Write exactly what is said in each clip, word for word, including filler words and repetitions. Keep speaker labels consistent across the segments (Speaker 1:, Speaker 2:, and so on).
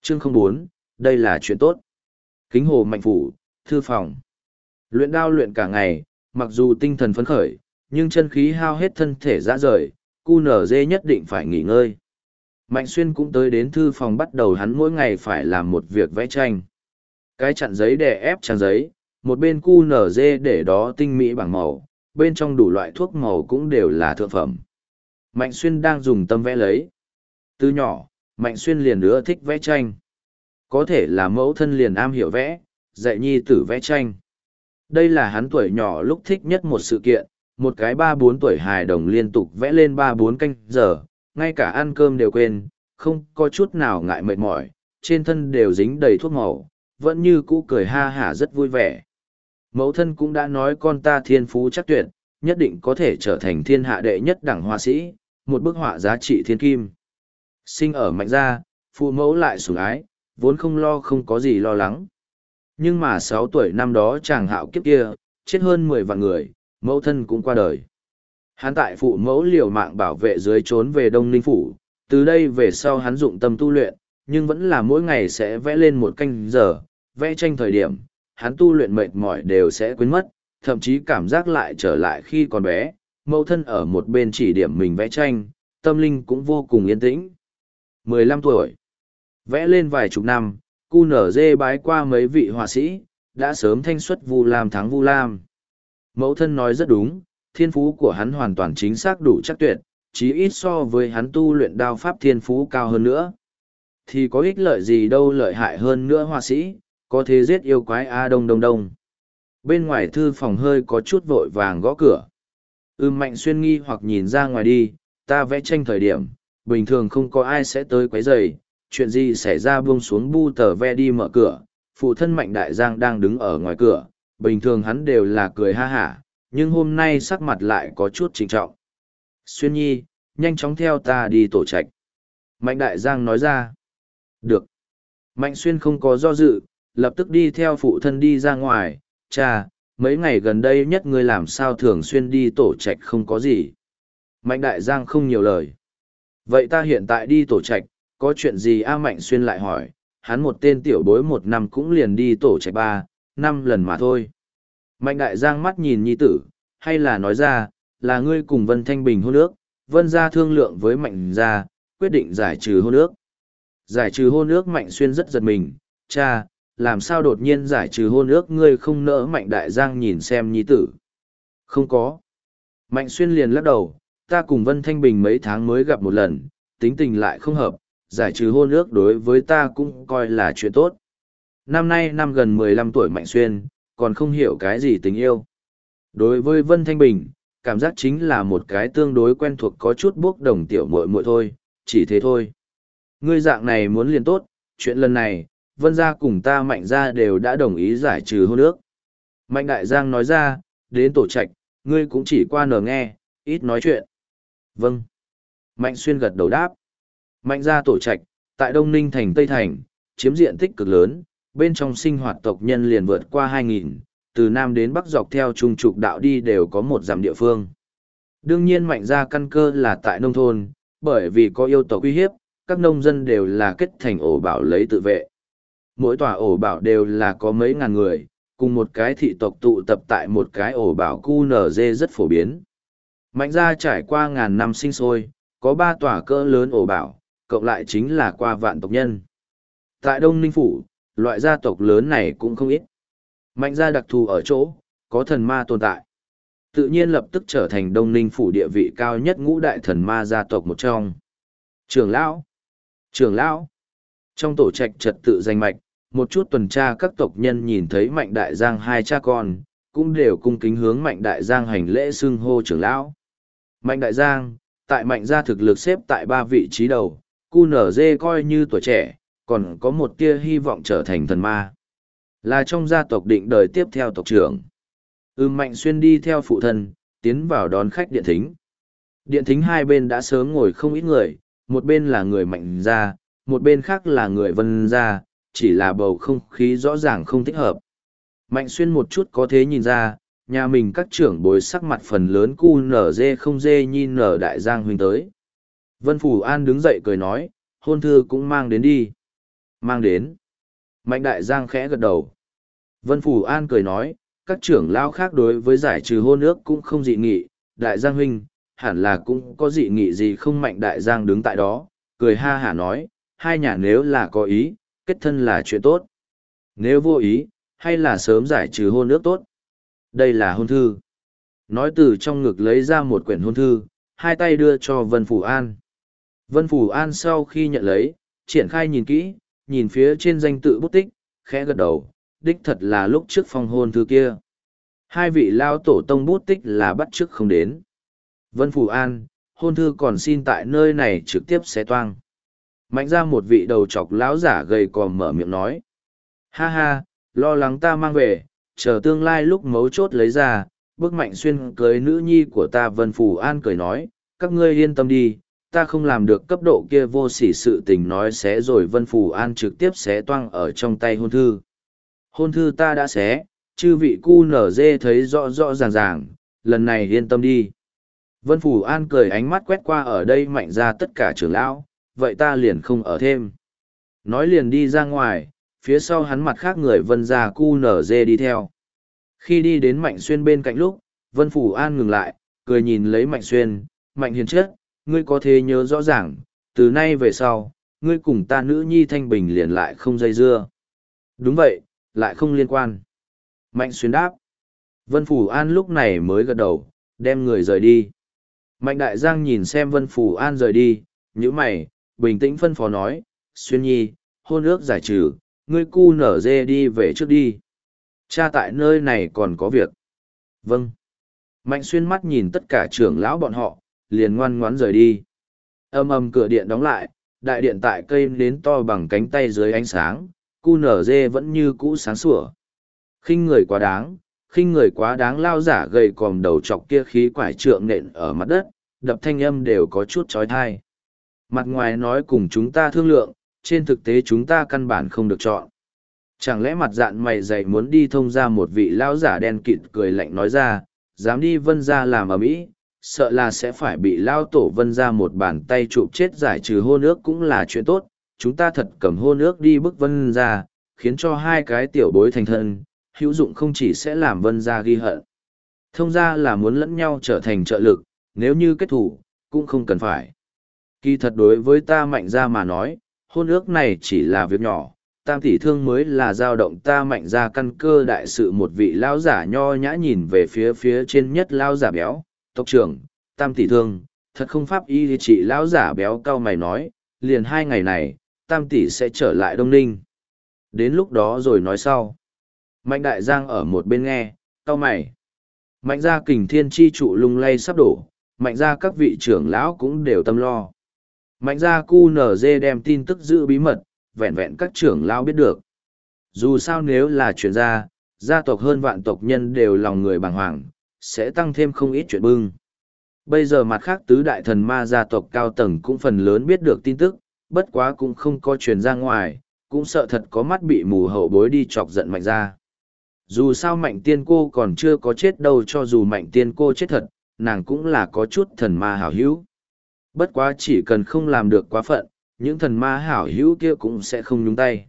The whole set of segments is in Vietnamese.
Speaker 1: Chương không bốn, đây là chuyện tốt. Kính hồ mạnh phủ, thư phòng. Luyện đao luyện cả ngày, mặc dù tinh thần phấn khởi, nhưng chân khí hao hết thân thể rã rời, cu nở dê nhất định phải nghỉ ngơi. Mạnh Xuyên cũng tới đến thư phòng bắt đầu hắn mỗi ngày phải làm một việc vẽ tranh. Cái chặn giấy đè ép trang giấy, một bên cu nở dê để đó tinh mỹ bảng màu, bên trong đủ loại thuốc màu cũng đều là thượng phẩm. Mạnh Xuyên đang dùng tâm vẽ lấy. Từ nhỏ, Mạnh Xuyên liền ưa thích vẽ tranh. Có thể là mẫu thân liền am hiểu vẽ, dạy nhi tử vẽ tranh. Đây là hắn tuổi nhỏ lúc thích nhất một sự kiện, một cái ba bốn tuổi hài đồng liên tục vẽ lên ba bốn canh giờ, ngay cả ăn cơm đều quên, không có chút nào ngại mệt mỏi, trên thân đều dính đầy thuốc màu, vẫn như cũ cười ha hả rất vui vẻ. Mẫu thân cũng đã nói con ta thiên phú chắc tuyệt, nhất định có thể trở thành thiên hạ đệ nhất đẳng họa sĩ, một bức họa giá trị thiên kim. Sinh ở Mạnh gia, phụ mẫu lại sủng ái, vốn không lo không có gì lo lắng. Nhưng mà sáu tuổi năm đó chàng hạo kiếp kia, chết hơn mười vạn người, mẫu thân cũng qua đời. Hắn tại phụ mẫu liều mạng bảo vệ dưới trốn về Đông Ninh Phủ, từ đây về sau hắn dụng tâm tu luyện, nhưng vẫn là mỗi ngày sẽ vẽ lên một canh giờ, vẽ tranh thời điểm, hắn tu luyện mệt mỏi đều sẽ quên mất, thậm chí cảm giác lại trở lại khi còn bé, mẫu thân ở một bên chỉ điểm mình vẽ tranh, tâm linh cũng vô cùng yên tĩnh. mười lăm tuổi, vẽ lên vài chục năm, cu nở dê bái qua mấy vị họa sĩ, đã sớm thanh xuất Vu Lam thắng Vu Lam. Mẫu thân nói rất đúng, thiên phú của hắn hoàn toàn chính xác đủ chắc tuyệt, chí ít so với hắn tu luyện đao pháp thiên phú cao hơn nữa. Thì có ích lợi gì đâu lợi hại hơn nữa họa sĩ, có thế giết yêu quái A đông đông đông. Bên ngoài thư phòng hơi có chút vội vàng gõ cửa. Ưm Mạnh Xuyên nghi hoặc nhìn ra ngoài đi, ta vẽ tranh thời điểm, bình thường không có ai sẽ tới quấy rầy, chuyện gì xảy ra buông xuống bu tờ ve đi mở cửa, phụ thân Mạnh Đại Giang đang đứng ở ngoài cửa, bình thường hắn đều là cười ha hả, nhưng hôm nay sắc mặt lại có chút trịnh trọng. Xuyên nhi, nhanh chóng theo ta đi tổ trạch. Mạnh Đại Giang nói ra. Được. Mạnh Xuyên không có do dự, lập tức đi theo phụ thân đi ra ngoài. Cha, mấy ngày gần đây nhất ngươi làm sao thường xuyên đi tổ trạch không có gì. Mạnh Đại Giang không nhiều lời. Vậy ta hiện tại đi tổ trạch, có chuyện gì A Mạnh Xuyên lại hỏi, hắn một tên tiểu bối một năm cũng liền đi tổ trạch ba, năm lần mà thôi. Mạnh Đại Giang mắt nhìn nhi tử, hay là nói ra, là ngươi cùng Vân Thanh Bình hôn ước, Vân gia thương lượng với Mạnh gia, quyết định giải trừ hôn ước. Giải trừ hôn ước Mạnh Xuyên rất giật mình, cha, làm sao đột nhiên giải trừ hôn ước ngươi không nỡ. Mạnh Đại Giang nhìn xem nhi tử. Không có. Mạnh Xuyên liền lắc đầu, ta cùng Vân Thanh Bình mấy tháng mới gặp một lần, tính tình lại không hợp, giải trừ hôn ước đối với ta cũng coi là chuyện tốt. Năm nay năm gần mười lăm tuổi Mạnh Xuyên, còn không hiểu cái gì tình yêu. Đối với Vân Thanh Bình, cảm giác chính là một cái tương đối quen thuộc có chút bốc đồng tiểu muội muội thôi, chỉ thế thôi. Ngươi dạng này muốn liền tốt, chuyện lần này, Vân gia cùng ta Mạnh gia đều đã đồng ý giải trừ hôn ước. Mạnh Đại Giang nói ra, đến tổ trạch, ngươi cũng chỉ qua nở nghe, ít nói chuyện. Vâng. Mạnh Xuyên gật đầu đáp. Mạnh gia tổ trạch, tại Đông Ninh thành Tây Thành, chiếm diện tích cực lớn, bên trong sinh hoạt tộc nhân liền vượt qua hai nghìn, từ Nam đến Bắc dọc theo trung trục đạo đi đều có một dặm địa phương. Đương nhiên Mạnh gia căn cơ là tại nông thôn, bởi vì có yêu tộc uy hiếp, các nông dân đều là kết thành ổ bảo lấy tự vệ. Mỗi tòa ổ bảo đều là có mấy ngàn người, cùng một cái thị tộc tụ tập tại một cái ổ bảo cu nở dê rất phổ biến. Mạnh gia trải qua ngàn năm sinh sôi, có ba tòa cỡ lớn ổ bảo, cộng lại chính là qua vạn tộc nhân. Tại Đông Ninh Phủ, loại gia tộc lớn này cũng không ít. Mạnh gia đặc thù ở chỗ, có thần ma tồn tại. Tự nhiên lập tức trở thành Đông Ninh Phủ địa vị cao nhất ngũ đại thần ma gia tộc một trong. Trưởng lão! Trưởng lão! Trong tổ trạch trật tự danh mạch, một chút tuần tra các tộc nhân nhìn thấy Mạnh Đại Giang hai cha con, cũng đều cung kính hướng Mạnh Đại Giang hành lễ xưng hô trưởng lão. Mạnh Đại Giang, tại Mạnh gia thực lực xếp tại ba vị trí đầu, cu nở dê coi như tuổi trẻ, còn có một tia hy vọng trở thành thần ma. Là trong gia tộc định đời tiếp theo tộc trưởng. Ưm Mạnh Xuyên đi theo phụ thân, tiến vào đón khách điện thính. Điện thính hai bên đã sớm ngồi không ít người, một bên là người Mạnh gia, một bên khác là người Vân gia, chỉ là bầu không khí rõ ràng không thích hợp. Mạnh Xuyên một chút có thế nhìn ra, nhà mình các trưởng bối sắc mặt phần lớn cu nở dê không dê nhi nở Đại Giang huynh tới. Vân Phủ An đứng dậy cười nói, hôn thư cũng mang đến đi. Mang đến. Mạnh Đại Giang khẽ gật đầu. Vân Phủ An cười nói, các trưởng lão khác đối với giải trừ hôn ước cũng không dị nghị, Đại Giang huynh, hẳn là cũng có dị nghị gì không. Mạnh Đại Giang đứng tại đó, cười ha hả nói, hai nhà nếu là có ý, kết thân là chuyện tốt. Nếu vô ý, hay là sớm giải trừ hôn ước tốt. Đây là hôn thư. Nói từ trong ngực lấy ra một quyển hôn thư, hai tay đưa cho Vân Phủ An. Vân Phủ An sau khi nhận lấy, triển khai nhìn kỹ, nhìn phía trên danh tự bút tích, khẽ gật đầu, đích thật là lúc trước phong hôn thư kia. Hai vị lao tổ tông bút tích là bắt chước không đến. Vân Phủ An, hôn thư còn xin tại nơi này trực tiếp xé toang. Mạnh ra một vị đầu chọc lão giả gầy còm mở miệng nói. Ha ha, lo lắng ta mang về, chờ tương lai lúc mấu chốt lấy ra, bước Mạnh Xuyên cưới nữ nhi của ta. Vân Phủ An cười nói, các ngươi yên tâm đi, ta không làm được cấp độ kia vô sỉ sự tình. Nói xé rồi Vân Phủ An trực tiếp xé toang ở trong tay hôn thư. Hôn thư ta đã xé, chư vị cu nở dê thấy rõ rõ ràng ràng, lần này yên tâm đi. Vân Phủ An cười ánh mắt quét qua ở đây Mạnh ra tất cả trưởng lão, vậy ta liền không ở thêm. Nói liền đi ra ngoài, phía sau hắn mặt khác người Vân ra cu nở dê đi theo. Khi đi đến Mạnh Xuyên bên cạnh lúc, Vân Phủ An ngừng lại, cười nhìn lấy Mạnh Xuyên, Mạnh hiền chất, ngươi có thể nhớ rõ ràng, từ nay về sau, ngươi cùng ta nữ nhi Thanh Bình liền lại không dây dưa. Đúng vậy, lại không liên quan. Mạnh Xuyên đáp. Vân Phủ An lúc này mới gật đầu, đem người rời đi. Mạnh Đại Giang nhìn xem Vân Phủ An rời đi, nhíu mày, bình tĩnh phân phó nói, Xuyên nhi, hôn ước giải trừ, ngươi cu nở dê đi về trước đi. Cha tại nơi này còn có việc. Vâng. Mạnh Xuyên mắt nhìn tất cả trưởng lão bọn họ, liền ngoan ngoãn rời đi. Âm âm cửa điện đóng lại, đại điện tại cây nến to bằng cánh tay dưới ánh sáng, cu nở dê vẫn như cũ sáng sủa. Khinh người quá đáng, khinh người quá đáng. Lao giả gầy còm đầu chọc kia khí quải trượng nện ở mặt đất, đập thanh âm đều có chút trói thai. Mặt ngoài nói cùng chúng ta thương lượng, trên thực tế chúng ta căn bản không được chọn. Chẳng lẽ mặt dạn mày dày muốn đi thông ra? Một vị lão giả đen kịt cười lạnh nói ra, dám đi Vân gia làm ở mỹ, sợ là sẽ phải bị lao tổ Vân gia một bàn tay chụp chết. Giải trừ hôn ước cũng là chuyện tốt, chúng ta thật cầm hôn ước đi bức Vân gia, khiến cho hai cái tiểu bối thành thân, hữu dụng không chỉ sẽ làm Vân gia ghi hận. Thông gia là muốn lẫn nhau trở thành trợ lực, nếu như kết thủ, cũng không cần phải. Kỳ thật đối với ta Mạnh gia mà nói, hôn ước này chỉ là việc nhỏ, tam tỷ thương mới là dao động ta Mạnh gia căn cơ đại sự. Một vị lão giả nho nhã nhìn về phía phía trên nhất lão giả béo, tộc trưởng, tam tỷ thương, thật không pháp y trị. Lão giả béo cau mày nói, liền hai ngày này, tam tỷ sẽ trở lại Đông Ninh. Đến lúc đó rồi nói sau. Mạnh Đại Giang ở một bên nghe, cau mày. Mạnh gia Kình Thiên chi trụ lung lay sắp đổ, Mạnh gia các vị trưởng lão cũng đều tâm lo. Mạnh gia cu nở dê đem tin tức giữ bí mật, vẹn vẹn các trưởng lão biết được. Dù sao nếu là chuyện ra, gia tộc hơn vạn tộc nhân đều lòng người bàng hoàng, sẽ tăng thêm không ít chuyện bưng. Bây giờ mặt khác tứ đại thần ma gia tộc cao tầng cũng phần lớn biết được tin tức, bất quá cũng không có truyền ra ngoài, cũng sợ thật có mắt bị mù hậu bối đi chọc giận Mạnh gia. Dù sao Mạnh tiên cô còn chưa có chết đâu, cho dù Mạnh tiên cô chết thật, nàng cũng là có chút thần ma hảo hữu. Bất quá chỉ cần không làm được quá phận, những thần ma hảo hữu kia cũng sẽ không nhúng tay.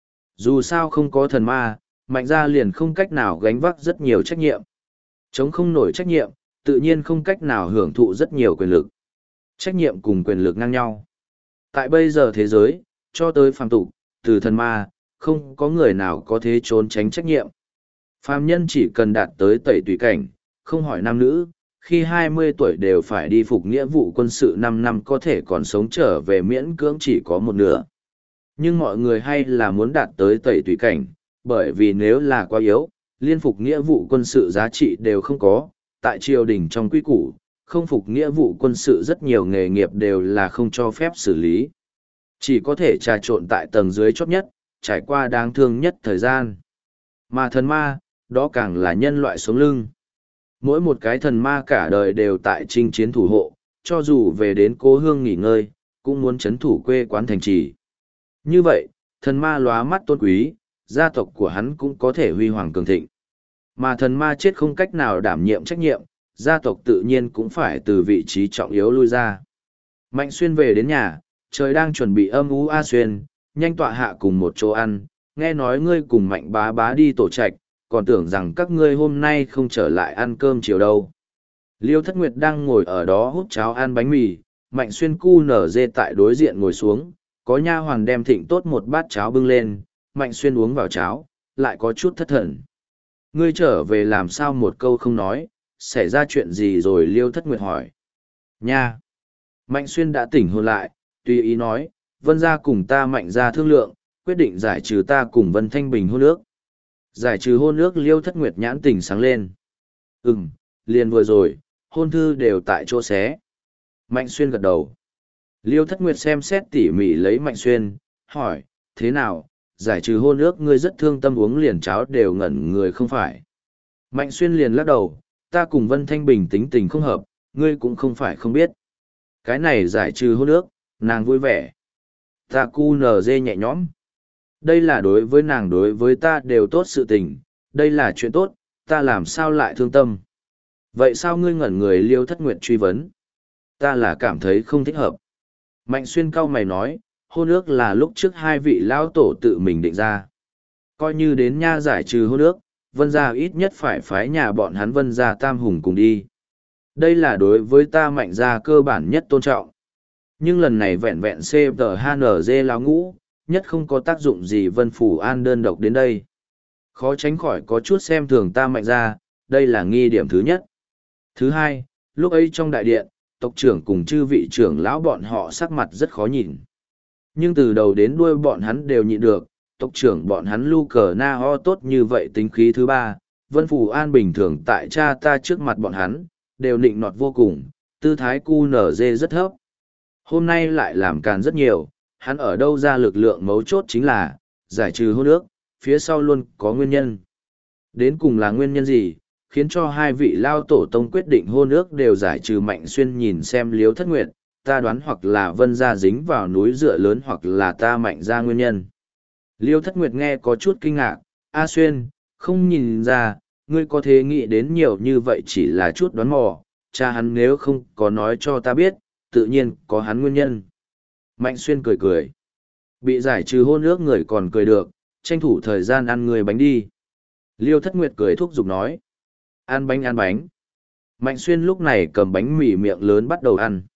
Speaker 1: Dù sao không có thần ma, Mạnh gia liền không cách nào gánh vác rất nhiều trách nhiệm. Chống không nổi trách nhiệm, tự nhiên không cách nào hưởng thụ rất nhiều quyền lực. Trách nhiệm cùng quyền lực ngang nhau. Tại bây giờ thế giới, cho tới phàm tục, từ thần ma, không có người nào có thể trốn tránh trách nhiệm. Phàm nhân chỉ cần đạt tới tẩy tùy cảnh, không hỏi nam nữ, khi hai mươi tuổi đều phải đi phục nghĩa vụ quân sự năm năm có thể còn sống trở về miễn cưỡng chỉ có một nửa. Nhưng mọi người hay là muốn đạt tới tẩy tùy cảnh, bởi vì nếu là quá yếu, liên phục nghĩa vụ quân sự giá trị đều không có. Tại triều đình trong quy củ, không phục nghĩa vụ quân sự rất nhiều nghề nghiệp đều là không cho phép xử lý. Chỉ có thể trà trộn tại tầng dưới chót nhất, trải qua đáng thương nhất thời gian. Mà thần ma, đó càng là nhân loại sống lưng. Mỗi một cái thần ma cả đời đều tại chinh chiến thủ hộ, cho dù về đến cố hương nghỉ ngơi, cũng muốn chấn thủ quê quán thành trì. Như vậy, thần ma lóa mắt tôn quý, gia tộc của hắn cũng có thể huy hoàng cường thịnh. Mà thần ma chết không cách nào đảm nhiệm trách nhiệm, gia tộc tự nhiên cũng phải từ vị trí trọng yếu lui ra. Mạnh Xuyên về đến nhà, trời đang chuẩn bị âm u. A Xuyên, nhanh tọa hạ cùng một chỗ ăn, nghe nói ngươi cùng Mạnh bá bá đi tổ trạch, còn tưởng rằng các ngươi hôm nay không trở lại ăn cơm chiều đâu. Liêu Thất Nguyệt đang ngồi ở đó hút cháo ăn bánh mì, Mạnh Xuyên cu nở dê tại đối diện ngồi xuống, có nha hoàn đem thịnh tốt một bát cháo bưng lên, Mạnh Xuyên uống vào cháo, lại có chút thất thần. Ngươi trở về làm sao một câu không nói, xảy ra chuyện gì rồi? Liêu Thất Nguyệt hỏi. Nha! Mạnh Xuyên đã tỉnh hồn lại, tùy ý nói, Vân gia cùng ta Mạnh gia thương lượng, quyết định giải trừ ta cùng Vân Thanh Bình hôn ước. Giải trừ hôn ước? Liêu Thất Nguyệt nhãn tỉnh sáng lên. Ừm, liền vừa rồi, hôn thư đều tại chỗ xé. Mạnh Xuyên gật đầu. Liêu Thất Nguyệt xem xét tỉ mỉ lấy Mạnh Xuyên, hỏi, thế nào, giải trừ hôn ước ngươi rất thương tâm uống liền cháo đều ngẩn người không phải. Mạnh Xuyên liền lắc đầu, ta cùng Vân Thanh Bình tính tình không hợp, ngươi cũng không phải không biết. Cái này giải trừ hôn ước, nàng vui vẻ. Ta cu nở dê nhẹ nhõm. Đây là đối với nàng đối với ta đều tốt sự tình, đây là chuyện tốt, ta làm sao lại thương tâm. Vậy sao ngươi ngẩn người? Liêu Thất Nguyệt truy vấn. Ta là cảm thấy không thích hợp. Mạnh Xuyên cau mày nói, hôn ước là lúc trước hai vị lão tổ tự mình định ra. Coi như đến nha giải trừ hôn ước, Vân gia ít nhất phải phái nhà bọn hắn Vân gia tam hùng cùng đi. Đây là đối với ta Mạnh gia cơ bản nhất tôn trọng. Nhưng lần này vẹn vẹn xê tê hát en giê lão ngũ, nhất không có tác dụng gì. Vân Phủ An đơn độc đến đây. Khó tránh khỏi có chút xem thường ta Mạnh gia, đây là nghi điểm thứ nhất. Thứ hai, lúc ấy trong đại điện, tộc trưởng cùng chư vị trưởng lão bọn họ sắc mặt rất khó nhìn. Nhưng từ đầu đến đuôi bọn hắn đều nhịn được, tộc trưởng bọn hắn lu cờ na ho tốt như vậy tính khí. Thứ ba, Vân Phù An bình thường tại cha ta trước mặt bọn hắn, đều nịnh nọt vô cùng, tư thái cu nở dê rất thấp. Hôm nay lại làm càn rất nhiều, hắn ở đâu ra lực lượng mấu chốt chính là, giải trừ hôn ước, phía sau luôn có nguyên nhân. Đến cùng là nguyên nhân gì, khiến cho hai vị lao tổ tông quyết định hôn ước đều giải trừ? Mạnh Xuyên nhìn xem Liêu Thất Nguyệt, ta đoán hoặc là Vân gia dính vào núi dựa lớn hoặc là ta Mạnh gia nguyên nhân. Liêu Thất Nguyệt nghe có chút kinh ngạc, A Xuyên, không nhìn ra, ngươi có thể nghĩ đến nhiều như vậy chỉ là chút đoán mò, cha hắn nếu không có nói cho ta biết, tự nhiên có hắn nguyên nhân. Mạnh Xuyên cười cười. Bị giải trừ hôn ước người còn cười được, tranh thủ thời gian ăn người bánh đi. Liêu Thất Nguyệt cười thúc giục nói. Ăn bánh ăn bánh. Mạnh Xuyên lúc này cầm bánh mì miệng lớn bắt đầu ăn.